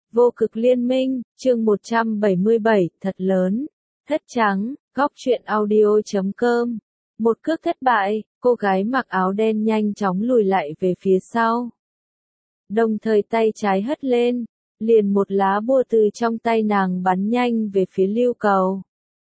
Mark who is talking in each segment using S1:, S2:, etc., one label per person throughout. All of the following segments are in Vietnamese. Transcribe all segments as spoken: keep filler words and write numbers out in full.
S1: Vô cực liên minh, chương một trăm bảy mươi bảy, thật lớn. Thất trắng, góc truyện audio chấm com. Một cước thất bại, cô gái mặc áo đen nhanh chóng lùi lại về phía sau. Đồng thời tay trái hất lên, liền một lá bùa từ trong tay nàng bắn nhanh về phía Lưu Cầu.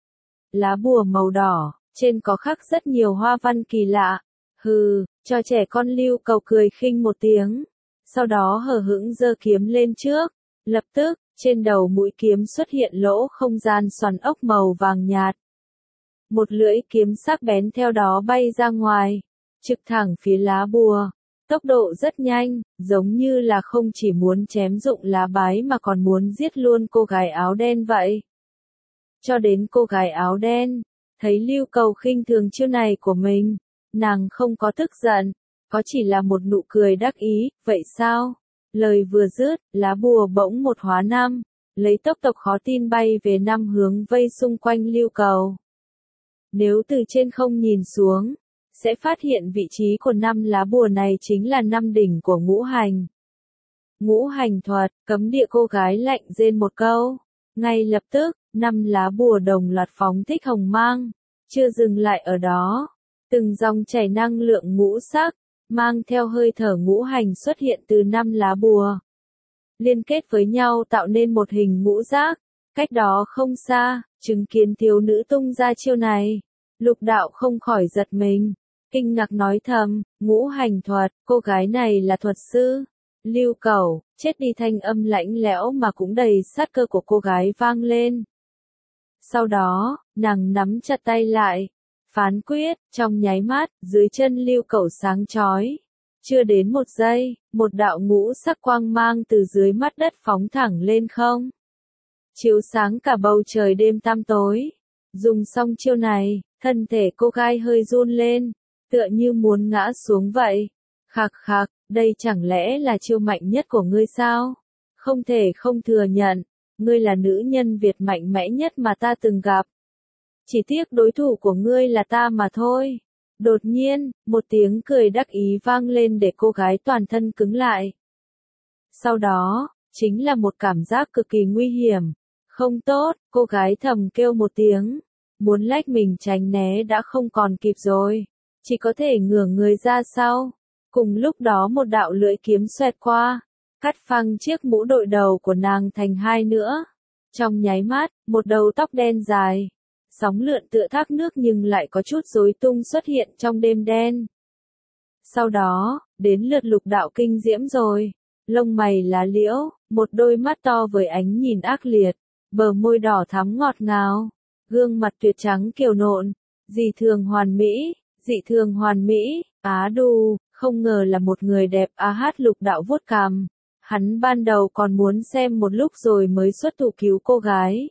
S1: Lá bùa màu đỏ, trên có khắc rất nhiều hoa văn kỳ lạ. Hừ, cho trẻ con. Lưu Cầu cười khinh một tiếng, sau đó hờ hững giơ kiếm lên trước. Lập tức, trên đầu mũi kiếm xuất hiện lỗ không gian xoắn ốc màu vàng nhạt. Một lưỡi kiếm sắc bén theo đó bay ra ngoài, trực thẳng phía lá bùa. Tốc độ rất nhanh, giống như là không chỉ muốn chém dụng lá bái mà còn muốn giết luôn cô gái áo đen vậy. Cho đến cô gái áo đen, thấy Lưu Cầu khinh thường chiêu này của mình, nàng không có tức giận, có chỉ là một nụ cười đắc ý. Vậy sao? Lời vừa dứt, lá bùa bỗng một hóa năm, lấy tốc độ khó tin bay về năm hướng vây xung quanh Lưu Cầu. Nếu từ trên không nhìn xuống, sẽ phát hiện vị trí của năm lá bùa này chính là năm đỉnh của ngũ hành. Ngũ hành thuật, cấm địa. Cô gái lạnh rên một câu. Ngay lập tức, năm lá bùa đồng loạt phóng thích hồng mang. Chưa dừng lại ở đó, từng dòng chảy năng lượng ngũ sắc, mang theo hơi thở ngũ hành xuất hiện từ năm lá bùa. Liên kết với nhau tạo nên một hình ngũ giác. Cách đó không xa, chứng kiến thiếu nữ tung ra chiêu này, Lục Đạo không khỏi giật mình, kinh ngạc nói thầm, ngũ hành thuật, cô gái này là thuật sư. Lưu Cầu, chết đi. Thanh âm lạnh lẽo mà cũng đầy sát cơ của cô gái vang lên. Sau đó, nàng nắm chặt tay lại, phán quyết. Trong nháy mắt, dưới chân Lưu Cầu sáng chói. Chưa đến một giây, một đạo ngũ sắc quang mang từ dưới mắt đất phóng thẳng lên không, chiếu sáng cả bầu trời đêm tăm tối. Dùng xong chiêu này, thân thể cô gái hơi run lên, tựa như muốn ngã xuống vậy. Khạc khạc, đây chẳng lẽ là chiêu mạnh nhất của ngươi sao? Không thể không thừa nhận, ngươi là nữ nhân Việt mạnh mẽ nhất mà ta từng gặp. Chỉ tiếc đối thủ của ngươi là ta mà thôi. Đột nhiên, một tiếng cười đắc ý vang lên để cô gái toàn thân cứng lại. Sau đó, chính là một cảm giác cực kỳ nguy hiểm. Không tốt, cô gái thầm kêu một tiếng. Muốn lách mình tránh né đã không còn kịp rồi. Chỉ có thể ngửa người ra sau. Cùng lúc đó một đạo lưỡi kiếm xoẹt qua, cắt phăng chiếc mũ đội đầu của nàng thành hai nữa. Trong nháy mắt, một đầu tóc đen dài, sóng lượn tựa thác nước nhưng lại có chút rối tung xuất hiện trong đêm đen. Sau đó, đến lượt Lục Đạo kinh diễm rồi. Lông mày lá liễu, một đôi mắt to với ánh nhìn ác liệt, bờ môi đỏ thắm ngọt ngào, gương mặt tuyệt trắng kiều nộn, dị thường hoàn mỹ, dị thường hoàn mỹ. Á đù, không ngờ là một người đẹp. A hát. Lục Đạo vuốt cằm, hắn ban đầu còn muốn xem một lúc rồi mới xuất thủ cứu cô gái.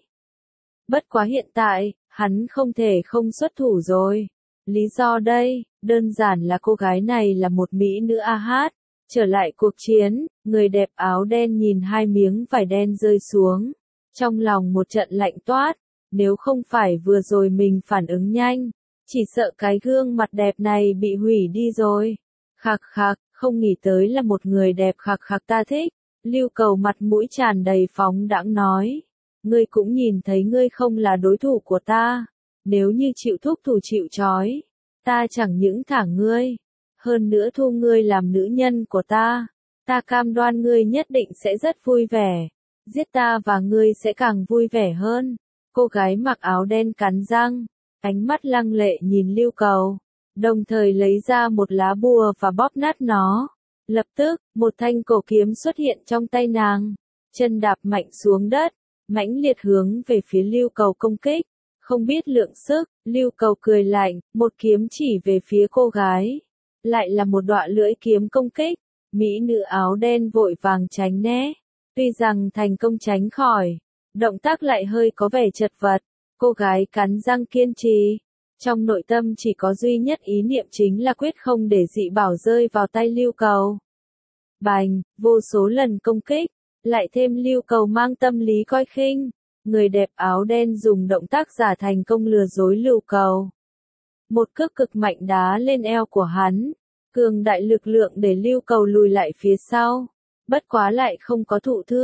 S1: Bất quá hiện tại, hắn không thể không xuất thủ rồi. Lý do đây, đơn giản là cô gái này là một mỹ nữ. A hát. Trở lại cuộc chiến, người đẹp áo đen nhìn hai miếng vải đen rơi xuống. Trong lòng một trận lạnh toát, nếu không phải vừa rồi mình phản ứng nhanh, chỉ sợ cái gương mặt đẹp này bị hủy đi rồi. Khạc khạc, không nghĩ tới là một người đẹp. Khạc khạc, ta thích. Lưu Cầu mặt mũi tràn đầy phóng đãng nói. Ngươi cũng nhìn thấy ngươi không là đối thủ của ta. Nếu như chịu thúc thủ chịu trói, ta chẳng những thả ngươi, hơn nữa thu ngươi làm nữ nhân của ta. Ta cam đoan ngươi nhất định sẽ rất vui vẻ. Giết ta và ngươi sẽ càng vui vẻ hơn. Cô gái mặc áo đen cắn răng, ánh mắt lăng lệ nhìn Lưu Cầu, đồng thời lấy ra một lá bùa và bóp nát nó. Lập tức, một thanh cổ kiếm xuất hiện trong tay nàng, chân đạp mạnh xuống đất, mãnh liệt hướng về phía Lưu Cầu công kích. Không biết lượng sức, Lưu Cầu cười lạnh, một kiếm chỉ về phía cô gái. Lại là một đoạn lưỡi kiếm công kích. Mỹ nữ áo đen vội vàng tránh né. Tuy rằng thành công tránh khỏi, động tác lại hơi có vẻ chật vật. Cô gái cắn răng kiên trì. Trong nội tâm chỉ có duy nhất ý niệm chính là quyết không để dị bảo rơi vào tay Lưu Cầu. Bành, vô số lần công kích, lại thêm Lưu Cầu mang tâm lý coi khinh. Người đẹp áo đen dùng động tác giả thành công lừa dối Lưu Cầu. Một cước cực mạnh đá lên eo của hắn. Cường đại lực lượng để Lưu Cầu lùi lại phía sau. Bất quá lại không có thụ thước.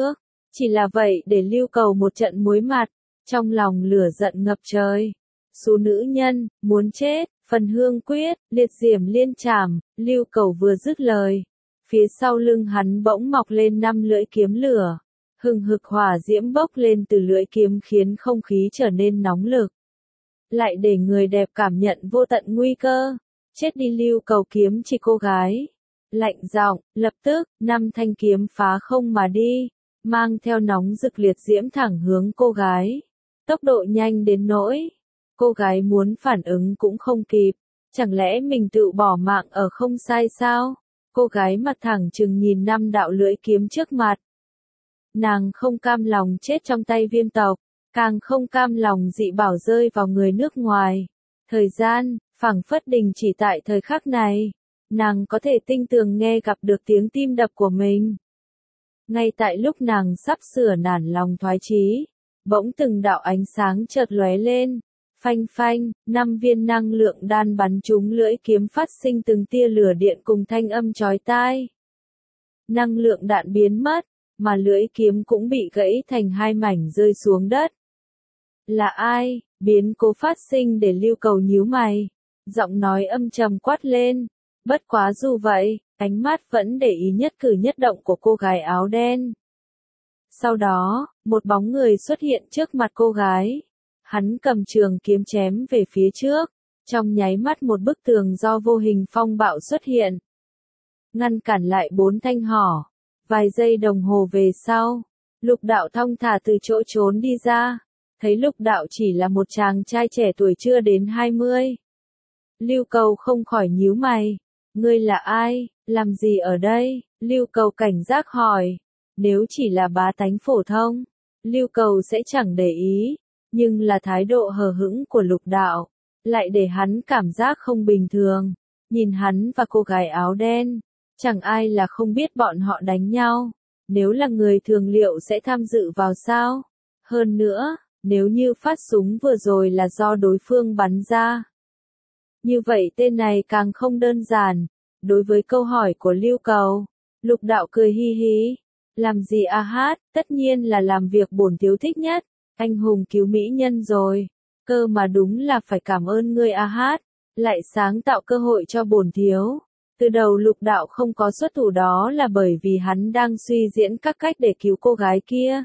S1: Chỉ là vậy để Lưu Cầu một trận muối mặt, trong lòng lửa giận ngập trời. Số nữ nhân, muốn chết, phần hương quyết, liệt diễm liên trảm, Lưu Cầu vừa dứt lời. Phía sau lưng hắn bỗng mọc lên năm lưỡi kiếm lửa. Hừng hực hỏa diễm bốc lên từ lưỡi kiếm khiến không khí trở nên nóng lực. Lại để người đẹp cảm nhận vô tận nguy cơ. Chết đi Lưu Cầu kiếm chỉ cô gái. Lạnh giọng, lập tức, năm thanh kiếm phá không mà đi, mang theo nóng rực liệt diễm thẳng hướng cô gái. Tốc độ nhanh đến nỗi, cô gái muốn phản ứng cũng không kịp. Chẳng lẽ mình tự bỏ mạng ở không sai sao? Cô gái mặt thẳng trừng nhìn năm đạo lưỡi kiếm trước mặt. Nàng không cam lòng chết trong tay Viêm tộc, càng không cam lòng dị bảo rơi vào người nước ngoài. Thời gian, phảng phất đình chỉ tại thời khắc này. Nàng có thể tinh tường nghe gặp được tiếng tim đập của mình. Ngay tại lúc nàng sắp sửa nản lòng thoái chí, bỗng từng đạo ánh sáng chợt lóe lên. Phanh phanh, năm viên năng lượng đan bắn trúng lưỡi kiếm phát sinh từng tia lửa điện cùng thanh âm chói tai. Năng lượng đạn biến mất, mà lưỡi kiếm cũng bị gãy thành hai mảnh rơi xuống đất. Là ai? Biến cố phát sinh để Lưu Cầu nhíu mày. Giọng nói âm trầm quát lên. Bất quá dù vậy, ánh mắt vẫn để ý nhất cử nhất động của cô gái áo đen. Sau đó, một bóng người xuất hiện trước mặt cô gái. Hắn cầm trường kiếm chém về phía trước. Trong nháy mắt một bức tường do vô hình phong bạo xuất hiện. Ngăn cản lại bốn thanh hỏ. Vài giây đồng hồ về sau, Lục Đạo thong thả từ chỗ trốn đi ra. Thấy Lục Đạo chỉ là một chàng trai trẻ tuổi chưa đến hai mươi. Lưu Cầu không khỏi nhíu mày. Ngươi là ai, làm gì ở đây? Lưu Cầu cảnh giác hỏi. Nếu chỉ là bá tánh phổ thông, Lưu Cầu sẽ chẳng để ý. Nhưng là thái độ hờ hững của Lục Đạo, lại để hắn cảm giác không bình thường. Nhìn hắn và cô gái áo đen, chẳng ai là không biết bọn họ đánh nhau. Nếu là người thường liệu sẽ tham dự vào sao? Hơn nữa, nếu như phát súng vừa rồi là do đối phương bắn ra. Như vậy tên này càng không đơn giản. Đối với câu hỏi của Lưu Cầu, Lục Đạo cười hi hí. Làm gì a hát, tất nhiên là làm việc bổn thiếu thích nhất. Anh hùng cứu mỹ nhân rồi. Cơ mà đúng là phải cảm ơn ngươi a hát. Lại sáng tạo cơ hội cho bổn thiếu. Từ đầu Lục Đạo không có xuất thủ đó là bởi vì hắn đang suy diễn các cách để cứu cô gái kia.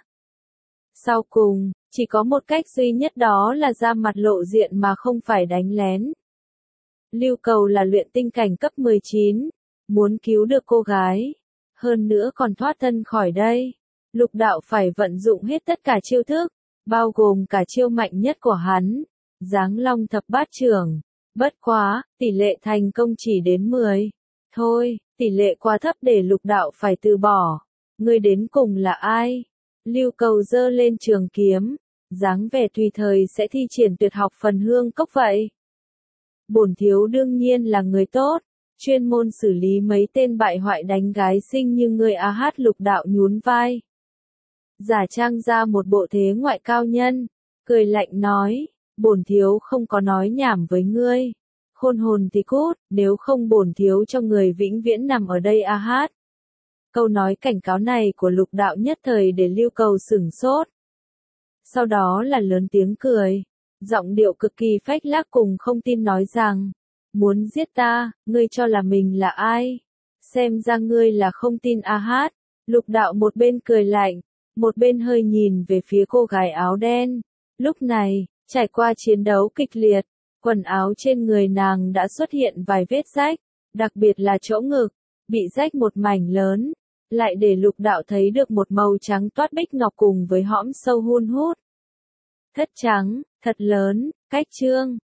S1: Sau cùng, chỉ có một cách duy nhất đó là ra mặt lộ diện mà không phải đánh lén. Lưu Cầu là luyện tinh cảnh cấp mười chín, muốn cứu được cô gái, hơn nữa còn thoát thân khỏi đây. Lục Đạo phải vận dụng hết tất cả chiêu thức, bao gồm cả chiêu mạnh nhất của hắn, Giáng Long thập bát trưởng. Bất quá, tỷ lệ thành công chỉ đến mười. Thôi, tỷ lệ quá thấp để Lục Đạo phải từ bỏ. Ngươi đến cùng là ai? Lưu Cầu giơ lên trường kiếm, dáng vẻ tùy thời sẽ thi triển tuyệt học phần hương cốc vậy. Bổn thiếu đương nhiên là người tốt, chuyên môn xử lý mấy tên bại hoại đánh gái xinh như ngươi a hát. Lục Đạo nhún vai. Giả trang ra một bộ thế ngoại cao nhân, cười lạnh nói, bổn thiếu không có nói nhảm với ngươi. Khôn hồn thì cút, nếu không bổn thiếu cho người vĩnh viễn nằm ở đây a hát. Câu nói cảnh cáo này của Lục Đạo nhất thời để Lưu Cầu sửng sốt. Sau đó là lớn tiếng cười, giọng điệu cực kỳ phách lác cùng không tin nói rằng, muốn giết ta, ngươi cho là mình là ai? Xem ra ngươi là không tin a hát. Lục Đạo một bên cười lạnh, một bên hơi nhìn về phía cô gái áo đen. Lúc này, trải qua chiến đấu kịch liệt, quần áo trên người nàng đã xuất hiện vài vết rách, đặc biệt là chỗ ngực, bị rách một mảnh lớn, lại để Lục Đạo thấy được một màu trắng toát bích ngọc cùng với hõm sâu hun hút. Thất trắng, thật lớn, cách chương.